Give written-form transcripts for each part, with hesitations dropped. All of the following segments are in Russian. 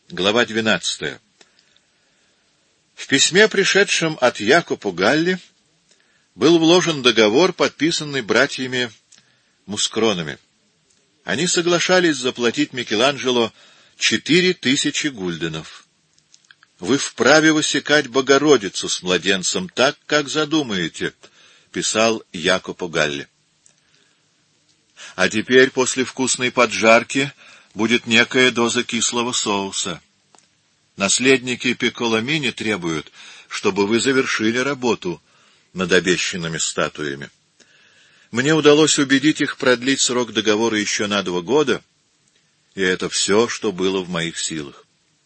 Глава 12. В письме, пришедшем от Якопо Галли, был вложен договор, подписанный братьями Мускронами. Они соглашались заплатить Микеланджело 4000 гульденов. «Вы вправе высекать Богородицу с младенцем так, как задумаете», — писал Якопо Галли. «А теперь, после вкусной поджарки, будет некая доза кислого соуса. Наследники Пикколомини требуют, чтобы вы завершили работу над обещанными статуями. Мне удалось убедить их продлить срок договора еще на 2 года, и это все, что было в моих силах».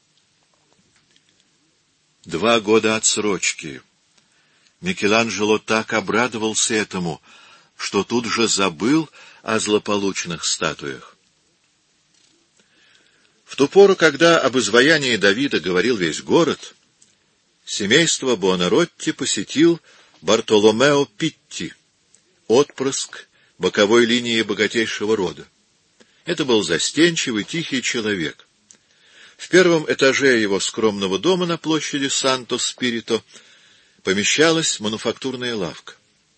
2 года отсрочки. Микеланджело так обрадовался этому, что тут же забыл о злополучных статуях. В ту пору, когда об изваянии Давида говорил весь город, семейство Буонаротти посетил Бартоломео Питти, отпрыск боковой линии богатейшего рода. Это был застенчивый, тихий человек. В первом этаже его скромного дома на площади Санто-Спирито помещалась мануфактурная лавка.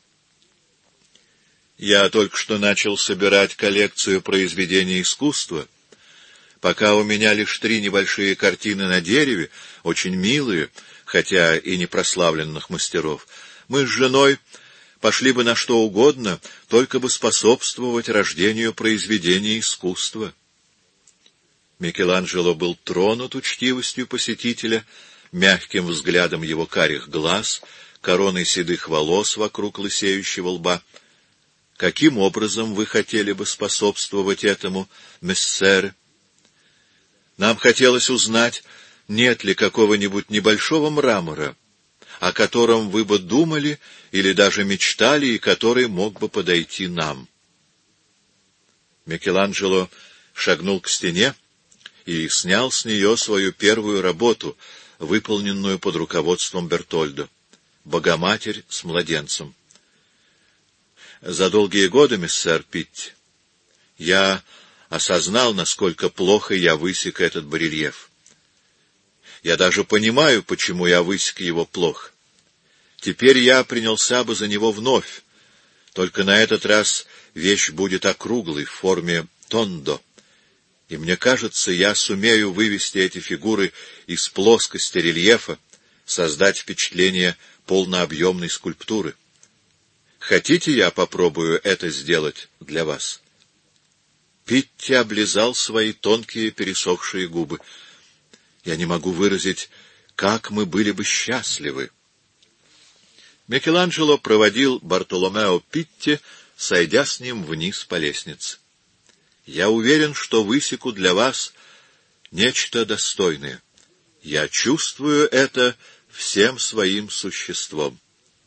«Я только что начал собирать коллекцию произведений искусства. Пока у меня лишь 3 небольшие картины на дереве, очень милые, хотя и не прославленных мастеров. Мы с женой пошли бы на что угодно, только бы способствовать рождению произведений искусства». Микеланджело был тронут учтивостью посетителя, мягким взглядом его карих глаз, короной седых волос вокруг лысеющего лба. «Каким образом вы хотели бы способствовать этому, мессеры?» «Нам хотелось узнать, нет ли какого-нибудь небольшого мрамора, о котором вы бы думали или даже мечтали, и который мог бы подойти нам». Микеланджело шагнул к стене и снял с нее свою первую работу, выполненную под руководством Бертольдо — «Богоматерь с младенцем». «За долгие годы, мессер Питти, я осознал, насколько плохо я высек этот барельеф. Я даже понимаю, почему я высек его плохо. Теперь я принялся бы за него вновь, только на этот раз вещь будет округлой, в форме тондо. И мне кажется, я сумею вывести эти фигуры из плоскости рельефа, создать впечатление полнообъемной скульптуры. Хотите, я попробую это сделать для вас?» Питти облизал свои тонкие пересохшие губы. «Я не могу выразить, как мы были бы счастливы». Микеланджело проводил Бартоломео Питти, сойдя с ним вниз по лестнице. «Я уверен, что высеку для вас нечто достойное. Я чувствую это всем своим существом».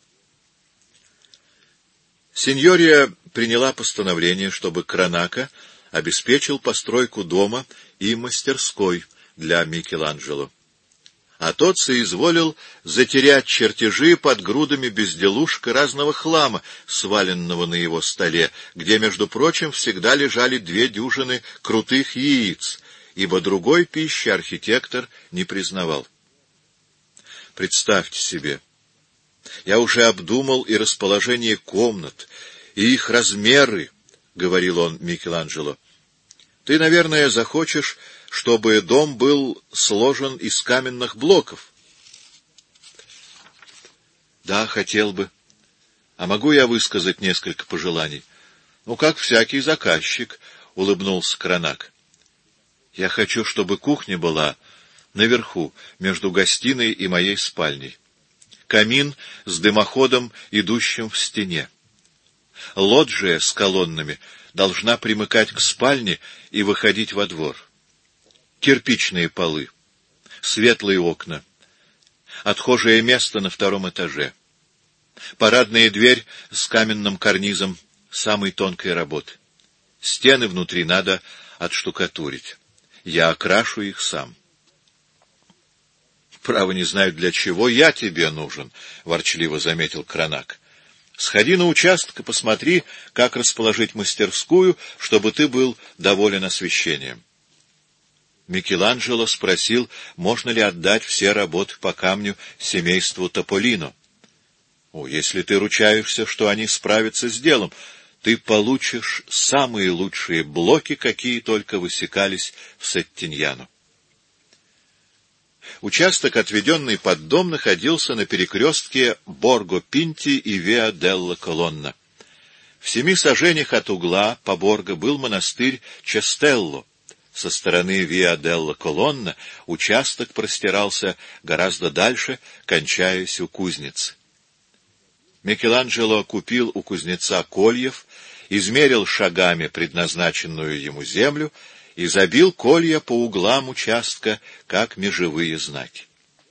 Синьория приняла постановление, чтобы Кранака обеспечил постройку дома и мастерской для Микеланджело. А тот соизволил затерять чертежи под грудами безделушек и разного хлама, сваленного на его столе, где, между прочим, всегда лежали 2 дюжины крутых яиц, ибо другой пищи архитектор не признавал. Представьте себе, я уже обдумал и расположение комнат, и их размеры, — говорил он Микеланджело. Ты, наверное, захочешь, чтобы дом был сложен из каменных блоков. Да, хотел бы. А могу я высказать несколько пожеланий? Ну, как всякий заказчик, — улыбнулся Кранак. Я хочу, чтобы кухня была наверху, между гостиной и моей спальней. Камин с дымоходом, идущим в стене. Лоджия с колоннами должна примыкать к спальне и выходить во двор. Кирпичные полы, светлые окна, отхожее место на 2-м этаже, парадная дверь с каменным карнизом самой тонкой работы. Стены внутри надо отштукатурить. Я окрашу их сам. Право, не знаю, для чего я тебе нужен, — ворчливо заметил Кранак. Сходи на участок и посмотри, как расположить мастерскую, чтобы ты был доволен освещением. Микеланджело спросил, можно ли отдать все работы по камню семейству Тополино. Если ты ручаешься, что они справятся с делом, ты получишь самые лучшие блоки, какие только высекались в Сеттиньяно. Участок, отведенный под дом, находился на перекрестке Борго-Пинти и Виа-делла-Колонна. В 7 саженях от угла по Борго был монастырь Честелло. Со стороны Виа-делла-Колонна участок простирался гораздо дальше, кончаясь у кузницы. Микеланджело купил у кузнеца кольев, измерил шагами предназначенную ему землю и забил колья по углам участка, как межевые знаки.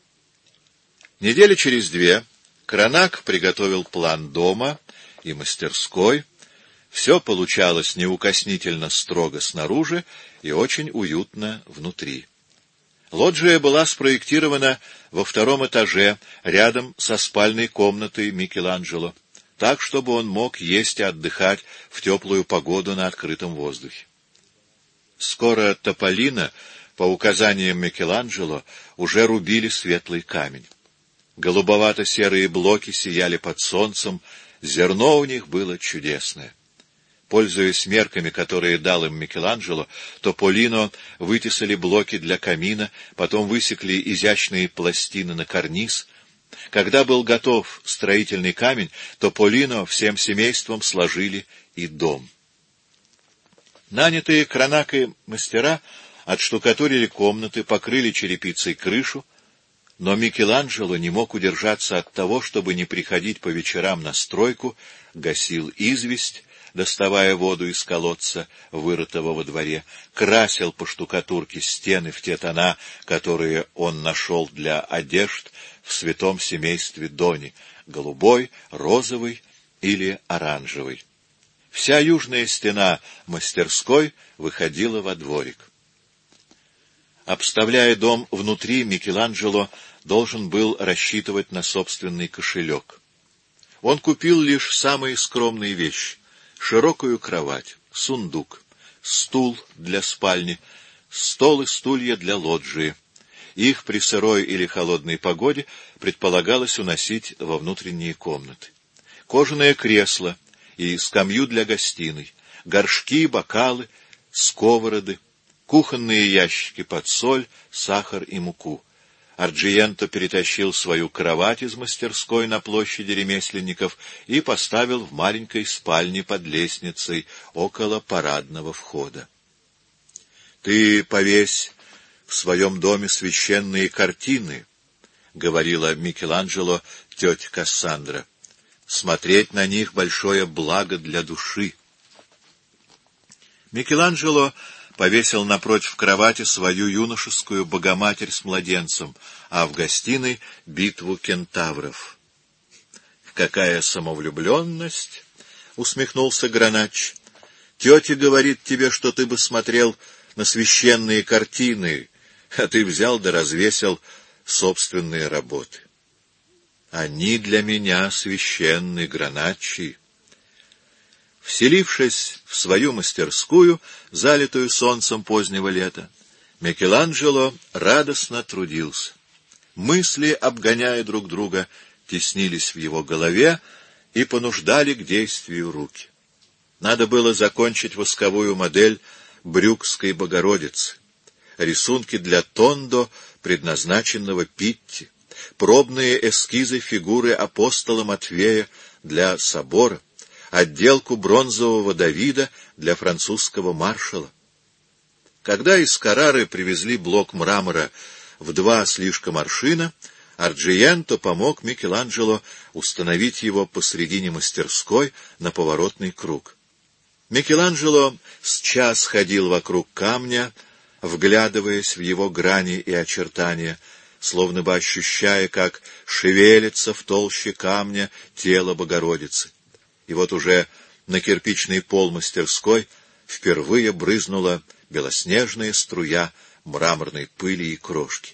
Недели через 2 Кранак приготовил план дома и мастерской. Все получалось неукоснительно строго снаружи и очень уютно внутри. Лоджия была спроектирована во 2-м этаже, рядом со спальной комнатой Микеланджело, так, чтобы он мог есть и отдыхать в теплую погоду на открытом воздухе. Скоро Тополино, по указаниям Микеланджело, уже рубили светлый камень. Голубовато-серые блоки сияли под солнцем, зерно у них было чудесное. Пользуясь мерками, которые дал им Микеланджело, Тополино вытесали блоки для камина, потом высекли изящные пластины на карниз. Когда был готов строительный камень, Тополино всем семейством сложили и дом. Нанятые Кранакой мастера отштукатурили комнаты, покрыли черепицей крышу, но Микеланджело не мог удержаться от того, чтобы не приходить по вечерам на стройку, гасил известь, доставая воду из колодца, вырытого во дворе, красил по штукатурке стены в те тона, которые он нашел для одежд в святом семействе Дони — голубой, розовый или оранжевый. Вся южная стена мастерской выходила во дворик. Обставляя дом внутри, Микеланджело должен был рассчитывать на собственный кошелек. Он купил лишь самые скромные вещи: широкую кровать, сундук, стул для спальни, стол и стулья для лоджии. Их при сырой или холодной погоде предполагалось уносить во внутренние комнаты. Кожаное кресло и скамью для гостиной, горшки, бокалы, сковороды, кухонные ящики под соль, сахар и муку. Арджиенто перетащил свою кровать из мастерской на площади ремесленников и поставил в маленькой спальне под лестницей около парадного входа. — Ты повесь в своем доме священные картины, — говорила Микеланджело тетя Кассандра. — Смотреть на них — большое благо для души. Микеланджело повесил напротив кровати свою юношескую Богоматерь с младенцем, а в гостиной — битву кентавров. — Какая самовлюбленность! — усмехнулся Гранач. — Тетя говорит тебе, что ты бы смотрел на священные картины, а ты взял да развесил собственные работы. Они для меня священны, Граначи. Вселившись в свою мастерскую, залитую солнцем позднего лета, Микеланджело радостно трудился. Мысли, обгоняя друг друга, теснились в его голове и понуждали к действию руки. Надо было закончить восковую модель Брюкской Богородицы, рисунки для тондо, предназначенного Питти, пробные эскизы фигуры апостола Матвея для собора, отделку бронзового Давида для французского маршала. Когда из Каррары привезли блок мрамора в 2 слишком аршина, Арджиенто помог Микеланджело установить его посредине мастерской на поворотный круг. Микеланджело с час ходил вокруг камня, вглядываясь в его грани и очертания, словно бы ощущая, как шевелится в толще камня тело Богородицы. И вот уже на кирпичный пол мастерской впервые брызнула белоснежная струя мраморной пыли и крошки.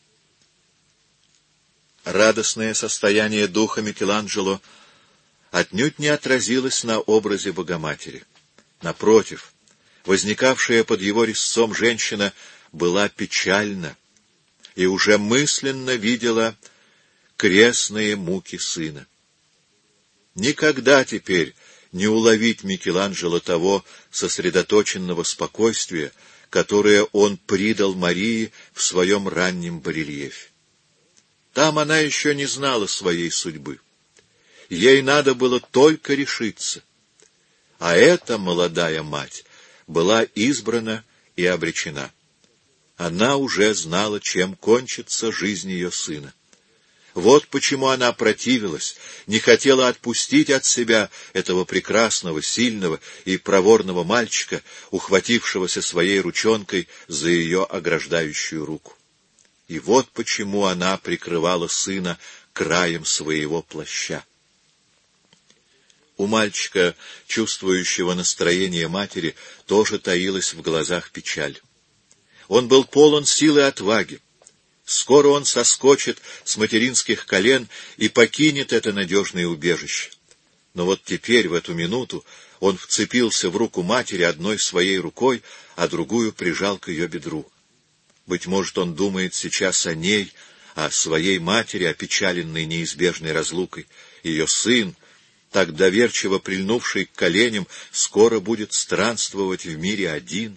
Радостное состояние духа Микеланджело отнюдь не отразилось на образе Богоматери. Напротив, возникавшая под его резцом женщина была печальна и уже мысленно видела крестные муки сына. Никогда теперь не уловить Микеланджело того сосредоточенного спокойствия, которое он придал Марии в своем раннем барельефе. Там она еще не знала своей судьбы. Ей надо было только решиться. А эта молодая мать была избрана и обречена. Она уже знала, чем кончится жизнь ее сына. Вот почему она противилась, не хотела отпустить от себя этого прекрасного, сильного и проворного мальчика, ухватившегося своей ручонкой за ее ограждающую руку. И вот почему она прикрывала сына краем своего плаща. У мальчика, чувствующего настроение матери, тоже таилась в глазах печаль. Он был полон силы и отваги. Скоро он соскочит с материнских колен и покинет это надежное убежище. Но вот теперь, в эту минуту, он вцепился в руку матери одной своей рукой, а другую прижал к ее бедру. Быть может, он думает сейчас о ней, о своей матери, опечаленной неизбежной разлукой. Ее сын, так доверчиво прильнувший к коленям, скоро будет странствовать в мире один.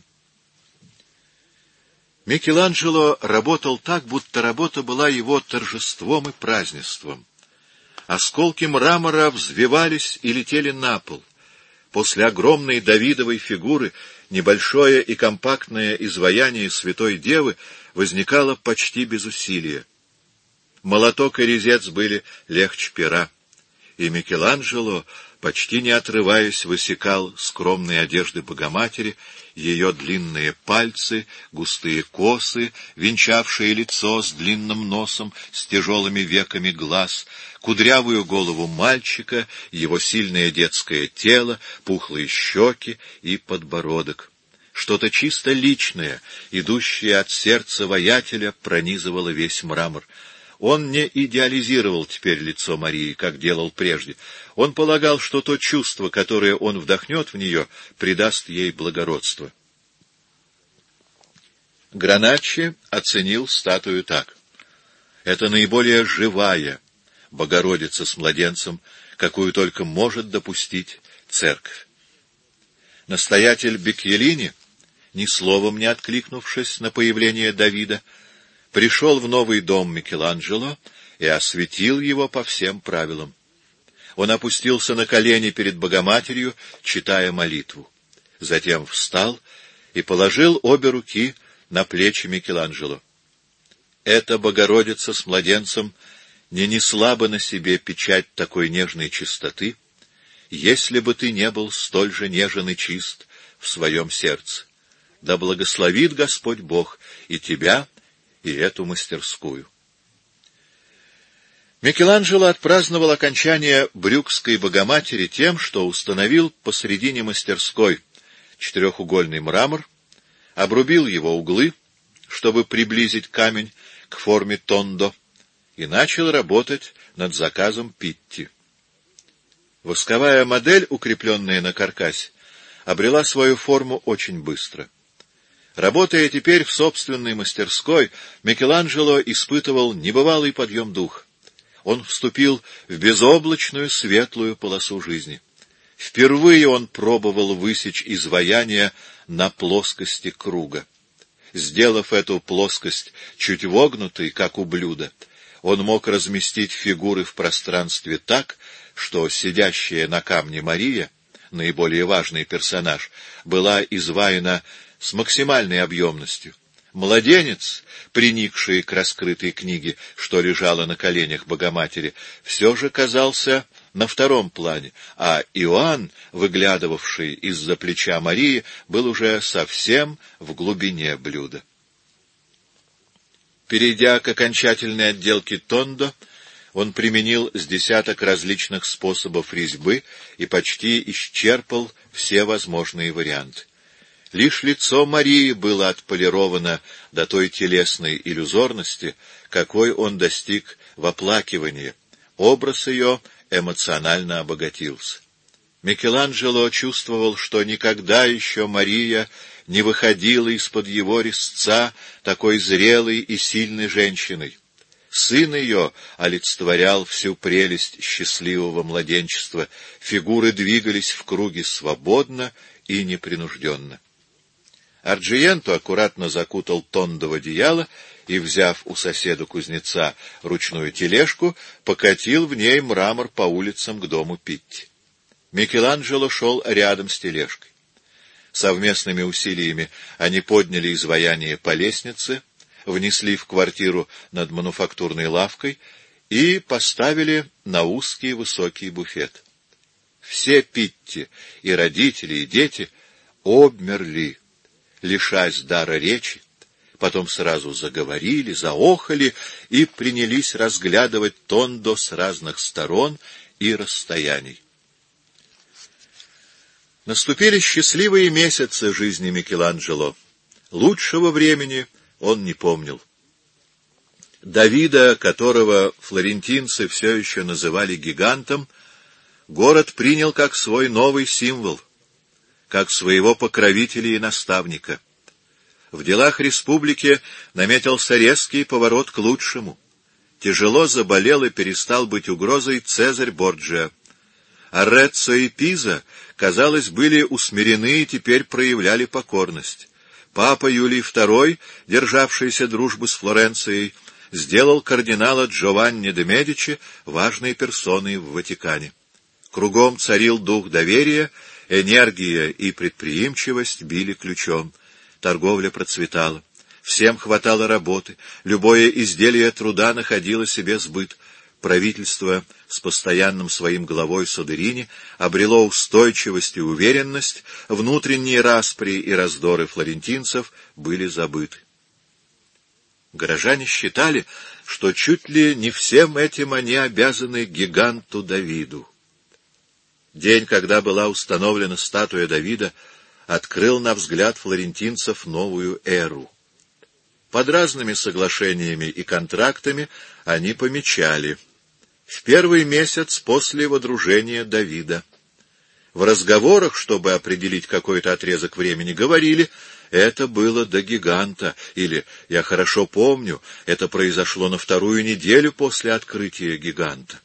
Микеланджело работал так, будто работа была его торжеством и празднеством. Осколки мрамора взвивались и летели на пол. После огромной Давидовой фигуры небольшое и компактное изваяние Святой Девы возникало почти без усилия. Молоток и резец были легче пера, и Микеланджело, почти не отрываясь, высекал скромные одежды Богоматери, ее длинные пальцы, густые косы, венчавшие лицо с длинным носом, с тяжелыми веками глаз, кудрявую голову мальчика, его сильное детское тело, пухлые щеки и подбородок. Что-то чисто личное, идущее от сердца воятеля, пронизывало весь мрамор. Он не идеализировал теперь лицо Марии, как делал прежде. Он полагал, что то чувство, которое он вдохнет в нее, придаст ей благородство. Граначчи оценил статую так. Это наиболее живая Богородица с младенцем, какую только может допустить церковь. Настоятель Беккелини, ни словом не откликнувшись на появление Давида, пришел в новый дом Микеланджело и осветил его по всем правилам. Он опустился на колени перед Богоматерью, читая молитву. Затем встал и положил обе руки на плечи Микеланджело. Эта Богородица с младенцем не несла бы на себе печать такой нежной чистоты, если бы ты не был столь же нежен и чист в своем сердце. Да благословит Господь Бог и тебя, и эту мастерскую. Микеланджело отпраздновал окончание Брюгской Богоматери тем, что установил посредине мастерской четырехугольный мрамор, обрубил его углы, чтобы приблизить камень к форме тондо, и начал работать над заказом Питти. Восковая модель, укрепленная на каркасе, обрела свою форму очень быстро. Работая теперь в собственной мастерской, Микеланджело испытывал небывалый подъем духа. Он вступил в безоблачную светлую полосу жизни. Впервые он пробовал высечь изваяние на плоскости круга. Сделав эту плоскость чуть вогнутой, как у блюда, он мог разместить фигуры в пространстве так, что сидящая на камне Мария, наиболее важный персонаж, была изваяна с максимальной объемностью. Младенец, приникший к раскрытой книге, что лежало на коленях Богоматери, все же казался на втором плане, а Иоанн, выглядывавший из-за плеча Марии, был уже совсем в глубине блюда. Перейдя к окончательной отделке тондо, он применил с десяток различных способов резьбы и почти исчерпал все возможные варианты. Лишь лицо Марии было отполировано до той телесной иллюзорности, какой он достиг в оплакивании. Образ ее эмоционально обогатился. Микеланджело чувствовал, что никогда еще Мария не выходила из-под его резца такой зрелой и сильной женщиной. Сын ее олицетворял всю прелесть счастливого младенчества, фигуры двигались в круге свободно и непринужденно. Арджиенто аккуратно закутал Тондо в одеяло и, взяв у соседа-кузнеца ручную тележку, покатил в ней мрамор по улицам к дому Питти. Микеланджело шел рядом с тележкой. Совместными усилиями они подняли изваяние по лестнице, внесли в квартиру над мануфактурной лавкой и поставили на узкий высокий буфет. Все Питти, и родители, и дети, обмерли, лишась дара речи, потом сразу заговорили, заохали и принялись разглядывать Тондо с разных сторон и расстояний. Наступили счастливые месяцы жизни Микеланджело. Лучшего времени он не помнил. Давида, которого флорентинцы все еще называли гигантом, город принял как свой новый символ, как своего покровителя и наставника. В делах республики наметился резкий поворот к лучшему. Тяжело заболел и перестал быть угрозой Цезарь Борджиа. Ареццо и Пиза, казалось, были усмирены и теперь проявляли покорность. Папа Юлий II, державшийся дружбы с Флоренцией, сделал кардинала Джованни де Медичи важной персоной в Ватикане. Кругом царил дух доверия, энергия и предприимчивость били ключом. Торговля процветала. Всем хватало работы, любое изделие труда находило себе сбыт. Правительство с постоянным своим главой Содерини обрело устойчивость и уверенность, внутренние распри и раздоры флорентинцев были забыты. Горожане считали, что чуть ли не всем этим они обязаны гиганту Давиду. День, когда была установлена статуя Давида, открыл на взгляд флорентинцев новую эру. Под разными соглашениями и контрактами они помечали: в первый месяц после водружения Давида. В разговорах, чтобы определить какой-то отрезок времени, говорили: это было до гиганта, или я хорошо помню, это произошло на вторую неделю после открытия гиганта.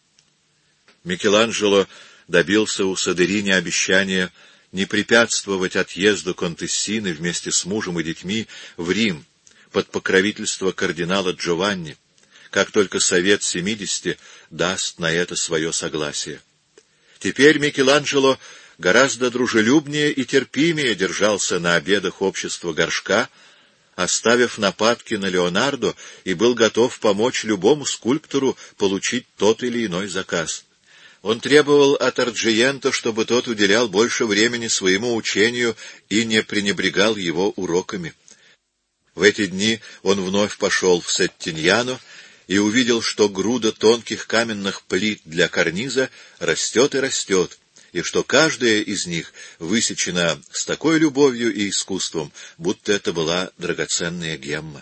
Микеланджело добился у Содерини обещания не препятствовать отъезду Контессины вместе с мужем и детьми в Рим под покровительство кардинала Джованни, как только Совет 70 даст на это свое согласие. Теперь Микеланджело гораздо дружелюбнее и терпимее держался на обедах общества Горшка, оставив нападки на Леонардо, и был готов помочь любому скульптору получить тот или иной заказ. Он требовал от Арджиенто, чтобы тот уделял больше времени своему учению и не пренебрегал его уроками. В эти дни он вновь пошел в Сеттиньяно и увидел, что груда тонких каменных плит для карниза растет и растет, и что каждая из них высечена с такой любовью и искусством, будто это была драгоценная гемма.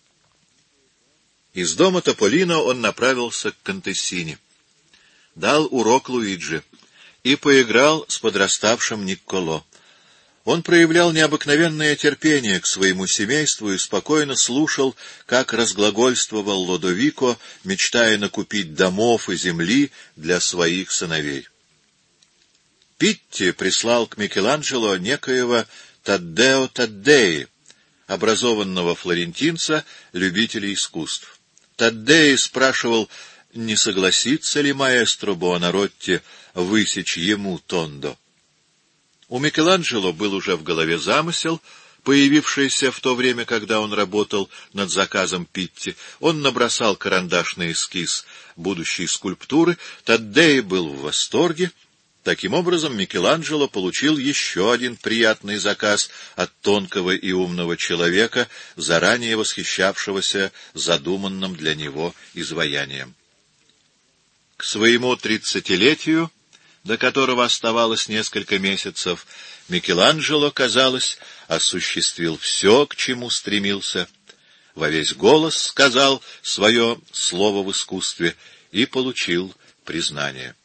Из дома Тополино он направился к Контессине. Дал урок Луиджи и поиграл с подраставшим Никколо. Он проявлял необыкновенное терпение к своему семейству и спокойно слушал, как разглагольствовал Лодовико, мечтая накупить домов и земли для своих сыновей. Питти прислал к Микеланджело некоего Таддео Таддеи, образованного флорентинца, любителя искусств. Таддеи спрашивал, не согласится ли маэстро Буонаротти высечь ему Тондо. У Микеланджело был уже в голове замысел, появившийся в то время, когда он работал над заказом Питти. Он набросал карандашный эскиз будущей скульптуры, Таддеи был в восторге. Таким образом, Микеланджело получил еще один приятный заказ от тонкого и умного человека, заранее восхищавшегося задуманным для него изваянием. К своему 30-летию, до которого оставалось несколько месяцев, Микеланджело, казалось, осуществил все, к чему стремился, во весь голос сказал свое слово в искусстве и получил признание.